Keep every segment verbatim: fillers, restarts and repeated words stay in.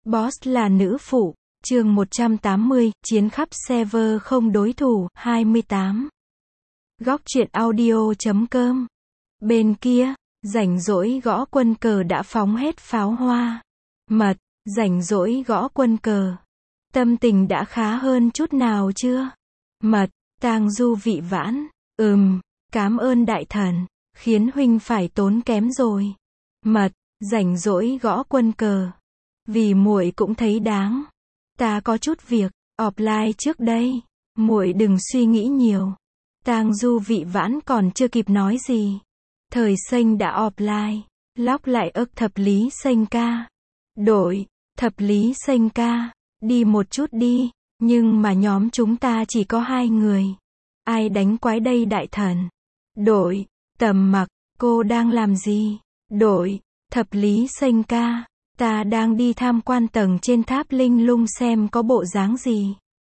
Boss là nữ phụ, chương một trăm tám mươi, chiến khắp server không đối thủ, hai mươi tám. Góc truyện audio chấm com. Bên kia, rảnh rỗi gõ quân cờ đã phóng hết pháo hoa. Mật, rảnh rỗi gõ quân cờ. Tâm tình đã khá hơn chút nào chưa? Mật, tang du vị vãn. Ừm, cám ơn đại thần, khiến huynh phải tốn kém rồi. Mật, rảnh rỗi gõ quân cờ. Vì muội cũng thấy đáng. Ta có chút việc, offline trước đây. Muội đừng suy nghĩ nhiều. Tang du vị vãn còn chưa kịp nói gì. Thời xanh đã offline. Lóc lại ức thập lý xanh ca. Đổi, thập lý xanh ca. Đi một chút đi. Nhưng mà nhóm chúng ta chỉ có hai người. Ai đánh quái đây đại thần? Đổi, tầm mặc, cô đang làm gì? Đổi, thập lý xanh ca. Ta đang đi tham quan tầng trên tháp linh lung xem có bộ dáng gì.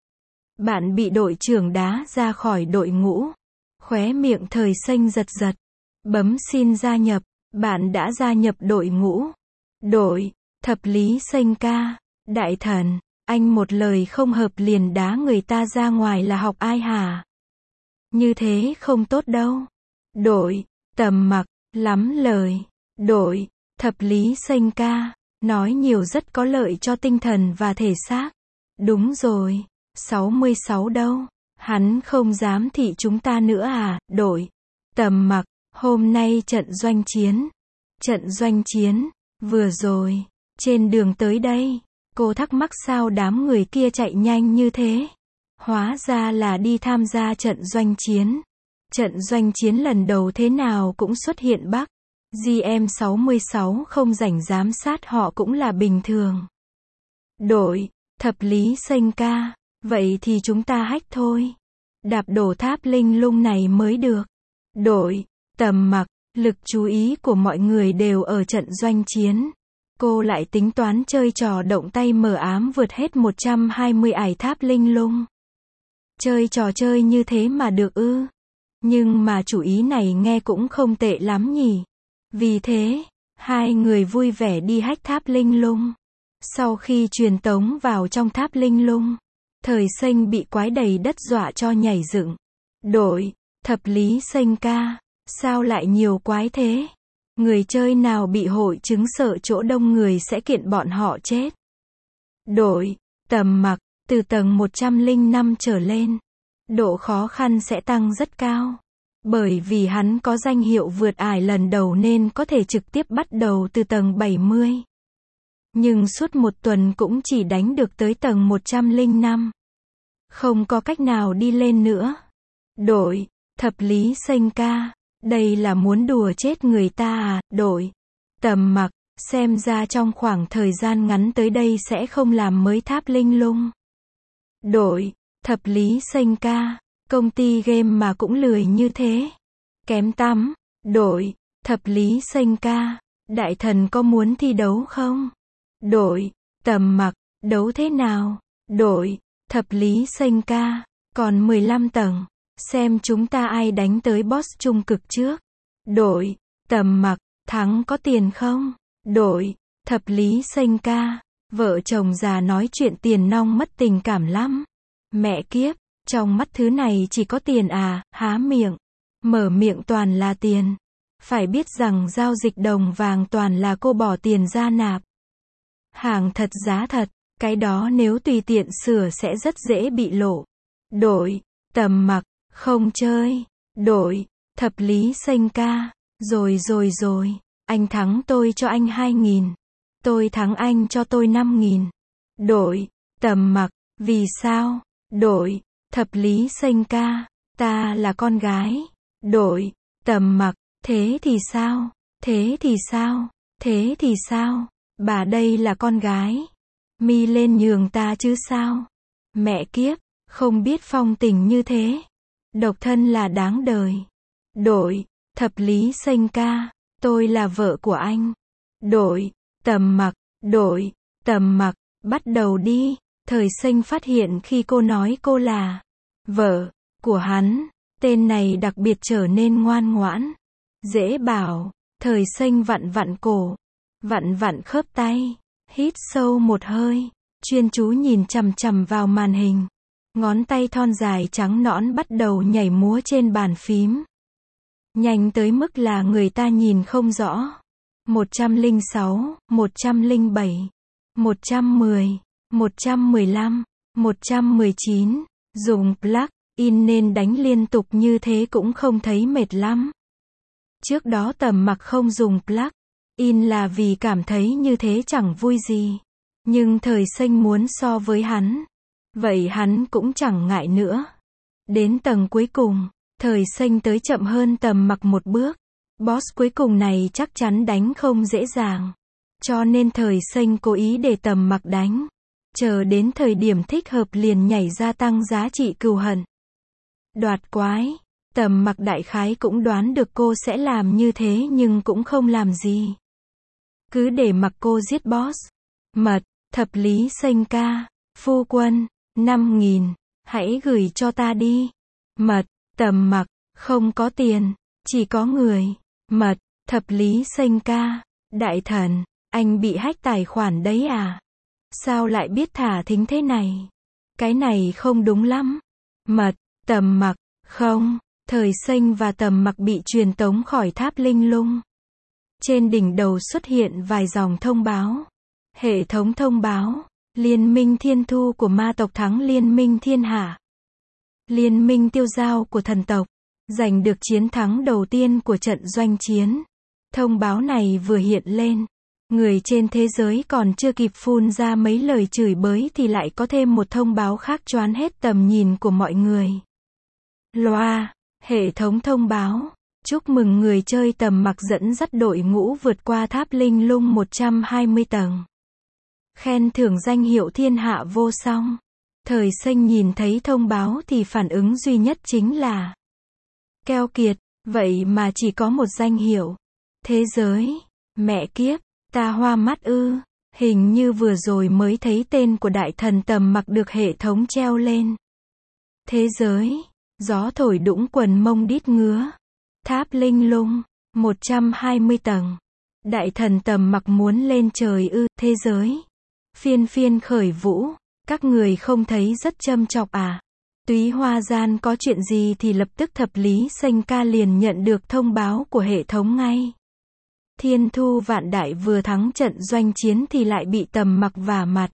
Bạn bị đội trưởng đá ra khỏi đội ngũ. Khóe miệng thời xanh giật giật. Bấm xin gia nhập. Bạn đã gia nhập đội ngũ. Đội, thập lý xanh ca. Đại thần, anh một lời không hợp liền đá người ta ra ngoài là học ai hả? Như thế không tốt đâu. Đội, tầm mặc, lắm lời. Đội, thập lý xanh ca. Nói nhiều rất có lợi cho tinh thần và thể xác. Đúng rồi. sáu mươi sáu đâu? Hắn không dám thị chúng ta nữa à? Đội, tầm mặc, hôm nay trận doanh chiến. Trận doanh chiến, vừa rồi, trên đường tới đây, cô thắc mắc sao đám người kia chạy nhanh như thế. Hóa ra là đi tham gia trận doanh chiến. Trận doanh chiến lần đầu thế nào cũng xuất hiện Bắc. giê em sáu mươi sáu không rảnh giám sát họ cũng là bình thường. Đội, thập lý xanh ca. Vậy thì chúng ta hack thôi. Đạp đổ tháp linh lung này mới được. Đội, tầm mặc, lực chú ý của mọi người đều ở trận doanh chiến. Cô lại tính toán chơi trò động tay mờ ám vượt hết một trăm hai mươi ải tháp linh lung. Chơi trò chơi như thế mà được ư? Nhưng mà chủ ý này nghe cũng không tệ lắm nhỉ. Vì thế, hai người vui vẻ đi hack tháp linh lung. Sau khi truyền tống vào trong tháp linh lung, thời xanh bị quái đầy đất dọa cho nhảy dựng. Đội, thập lý xanh ca. Sao lại nhiều quái thế? Người chơi nào bị hội chứng sợ chỗ đông người sẽ kiện bọn họ chết. Đội, tầm mặc, từ tầng một trăm lẻ năm trở lên. Độ khó khăn sẽ tăng rất cao. Bởi vì hắn có danh hiệu vượt ải lần đầu nên có thể trực tiếp bắt đầu từ tầng bảy mươi. Nhưng suốt một tuần cũng chỉ đánh được tới tầng một trăm lẻ năm. Không có cách nào đi lên nữa. Đội, thập lý xanh ca. Đây là muốn đùa chết người ta à? Đội, tầm mặc, xem ra trong khoảng thời gian ngắn tới đây sẽ không làm mới tháp linh lung. Đội, thập lý xanh ca. Công ty game mà cũng lười như thế. Kém tắm. Đội, thập lý xanh ca. Đại thần có muốn thi đấu không? Đội, tầm mặc, đấu thế nào? Đội, thập lý xanh ca. Còn mười lăm tầng. Xem chúng ta ai đánh tới boss trung cực trước. Đội, tầm mặc, thắng có tiền không? Đội, thập lý xanh ca. Vợ chồng già nói chuyện tiền nong mất tình cảm lắm. Mẹ kiếp, trong mắt thứ này chỉ có tiền à? Há miệng, mở miệng toàn là tiền. Phải biết rằng giao dịch đồng vàng toàn là cô bỏ tiền ra nạp. Hàng thật giá thật, cái đó nếu tùy tiện sửa sẽ rất dễ bị lộ. Đội, tầm mặc, không chơi. Đội, thập lý xanh ca. Rồi rồi rồi, anh thắng tôi cho anh hai nghìn. Tôi thắng anh cho tôi năm nghìn. Đội, tầm mặc, vì sao? Đội, thập lý xanh ca. Ta là con gái. Đội, tầm mặc, thế thì sao? Thế thì sao? Thế thì sao? Bà đây là con gái. Mi lên nhường ta chứ sao? Mẹ kiếp, không biết phong tình như thế. Độc thân là đáng đời. Đội, thập lý xanh ca. Tôi là vợ của anh. Đội, tầm mặc, đội, tầm mặc, bắt đầu đi. Thời xanh phát hiện khi cô nói cô là vợ của hắn, tên này đặc biệt trở nên ngoan ngoãn. Dễ bảo, thời xanh vặn vặn cổ, vặn vặn khớp tay. Hít sâu một hơi, chuyên chú nhìn chằm chằm vào màn hình. Ngón tay thon dài trắng nõn bắt đầu nhảy múa trên bàn phím. Nhanh tới mức là người ta nhìn không rõ. một trăm lẻ sáu, một trăm lẻ bảy, một trăm mười, một trăm mười lăm, một trăm mười chín. Dùng plug-in nên đánh liên tục như thế cũng không thấy mệt lắm. Trước đó Tầm Mặc không dùng plug-in là vì cảm thấy như thế chẳng vui gì. Nhưng Thời Xanh muốn so với hắn. Vậy hắn cũng chẳng ngại nữa. Đến tầng cuối cùng, Thời Xanh tới chậm hơn Tầm Mặc một bước. Boss cuối cùng này chắc chắn đánh không dễ dàng. Cho nên Thời Xanh cố ý để Tầm Mặc đánh. Chờ đến thời điểm thích hợp liền nhảy ra tăng giá trị cừu hận. Đoạt quái. Tầm Mặc đại khái cũng đoán được cô sẽ làm như thế nhưng cũng không làm gì. Cứ để mặc cô giết boss. Mật, Thập Lý Xanh ca. Phu quân, năm nghìn. Hãy gửi cho ta đi. Mật, Tầm Mặc, không có tiền, chỉ có người. Mật, Thập Lý Xanh ca. Đại thần, anh bị hack tài khoản đấy à? Sao lại biết thả thính thế này? Cái này không đúng lắm. Mật, Tầm Mặc, không. Thời Xanh và Tầm Mặc bị truyền tống khỏi tháp linh lung. Trên đỉnh đầu xuất hiện vài dòng thông báo. Hệ thống thông báo. Liên minh thiên thu của ma tộc thắng liên minh thiên hạ. Liên minh tiêu dao của thần tộc. Giành được chiến thắng đầu tiên của trận doanh chiến. Thông báo này vừa hiện lên. Người trên thế giới còn chưa kịp phun ra mấy lời chửi bới thì lại có thêm một thông báo khác choán hết tầm nhìn của mọi người. Loa. Hệ thống thông báo. Chúc mừng người chơi Tầm Mặc dẫn dắt đội ngũ vượt qua tháp linh lung một trăm hai mươi tầng. Khen thưởng danh hiệu thiên hạ vô song. Thời Xanh nhìn thấy thông báo thì phản ứng duy nhất chính là keo kiệt, vậy mà chỉ có một danh hiệu. Thế giới. Mẹ kiếp, ta hoa mắt ư. Hình như vừa rồi mới thấy tên của đại thần Tầm Mặc được hệ thống treo lên. Thế giới. Gió thổi đũng quần mông đít ngứa. Tháp linh lung, một trăm hai mươi tầng. Đại thần Tầm Mặc muốn lên trời ư. Thế giới. Phiên phiên khởi vũ. Các người không thấy rất châm chọc à? Túy Hoa Gian có chuyện gì thì lập tức Thập Lý Xanh ca liền nhận được thông báo của hệ thống ngay. Thiên Thu Vạn Đại vừa thắng trận doanh chiến thì lại bị Tầm Mặc vả mặt.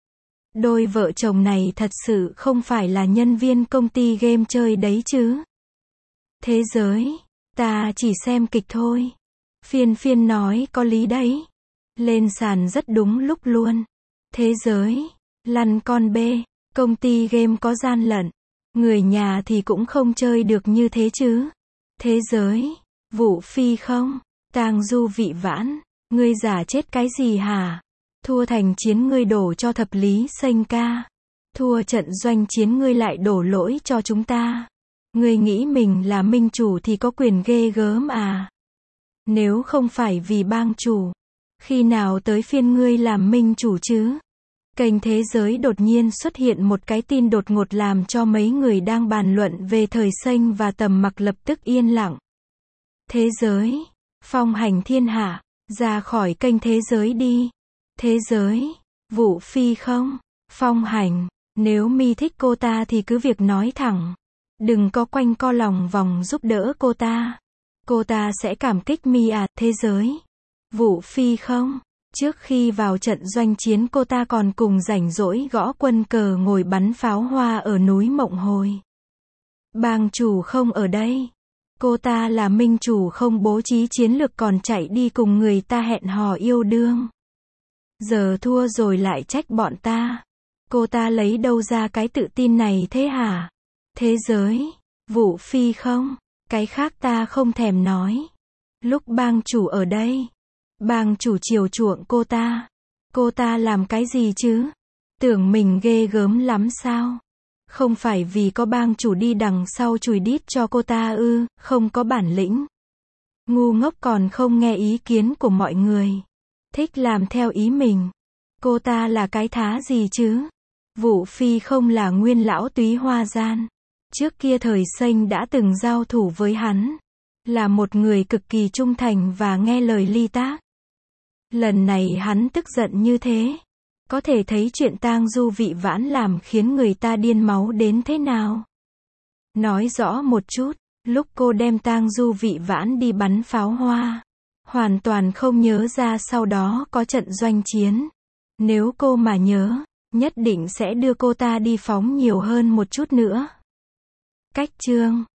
Đôi vợ chồng này thật sự không phải là nhân viên công ty game chơi đấy chứ. Thế giới. Ta chỉ xem kịch thôi. Phiên phiên nói có lý đấy. Lên sàn rất đúng lúc luôn. Thế giới. Lăn con bê. Công ty game có gian lận. Người nhà thì cũng không chơi được như thế chứ. Thế giới. Vũ Phi không. Tang Du Vị Vãn. Ngươi giả chết cái gì hả? Thua thành chiến ngươi đổ cho Thập Lý Xanh ca. Thua trận doanh chiến ngươi lại đổ lỗi cho chúng ta. Ngươi nghĩ mình là minh chủ thì có quyền ghê gớm à? Nếu không phải vì bang chủ, khi nào tới phiên ngươi làm minh chủ chứ? Kênh Thế Giới đột nhiên xuất hiện một cái tin đột ngột làm cho mấy người đang bàn luận về Thời Xanh và Tầm Mặc lập tức yên lặng. Thế giới. Phong hành thiên hạ. Ra khỏi kênh Thế Giới đi. Thế giới. Vũ Phi không. Phong hành. Nếu mi thích cô ta thì cứ việc nói thẳng. Đừng có quanh co lòng vòng giúp đỡ cô ta. Cô ta sẽ cảm kích mi à. Thế giới. Vũ Phi không. Trước khi vào trận doanh chiến cô ta còn cùng rảnh rỗi gõ quân cờ ngồi bắn pháo hoa ở núi Mộng Hồi. Bang chủ không ở đây. Cô ta là minh chủ không bố trí chiến lược còn chạy đi cùng người ta hẹn hò yêu đương. Giờ thua rồi lại trách bọn ta. Cô ta lấy đâu ra cái tự tin này thế hả? Thế giới. Vũ Phi không. Cái khác ta không thèm nói. Lúc bang chủ ở đây, bang chủ chiều chuộng cô ta. Cô ta làm cái gì chứ? Tưởng mình ghê gớm lắm sao? Không phải vì có bang chủ đi đằng sau chùi đít cho cô ta ư, không có bản lĩnh. Ngu ngốc còn không nghe ý kiến của mọi người. Thích làm theo ý mình. Cô ta là cái thá gì chứ? Vũ Phi không là nguyên lão Túy Hoa Gian. Trước kia Thời Xanh đã từng giao thủ với hắn. Là một người cực kỳ trung thành và nghe lời ly tác. Lần này hắn tức giận như thế. Có thể thấy chuyện tang du vị vãn làm khiến người ta điên máu đến thế nào. Nói rõ một chút, lúc cô đem tang du vị vãn đi bắn pháo hoa, hoàn toàn không nhớ ra sau đó có trận doanh chiến. Nếu cô mà nhớ, nhất định sẽ đưa cô ta đi phóng nhiều hơn một chút nữa. Cách chương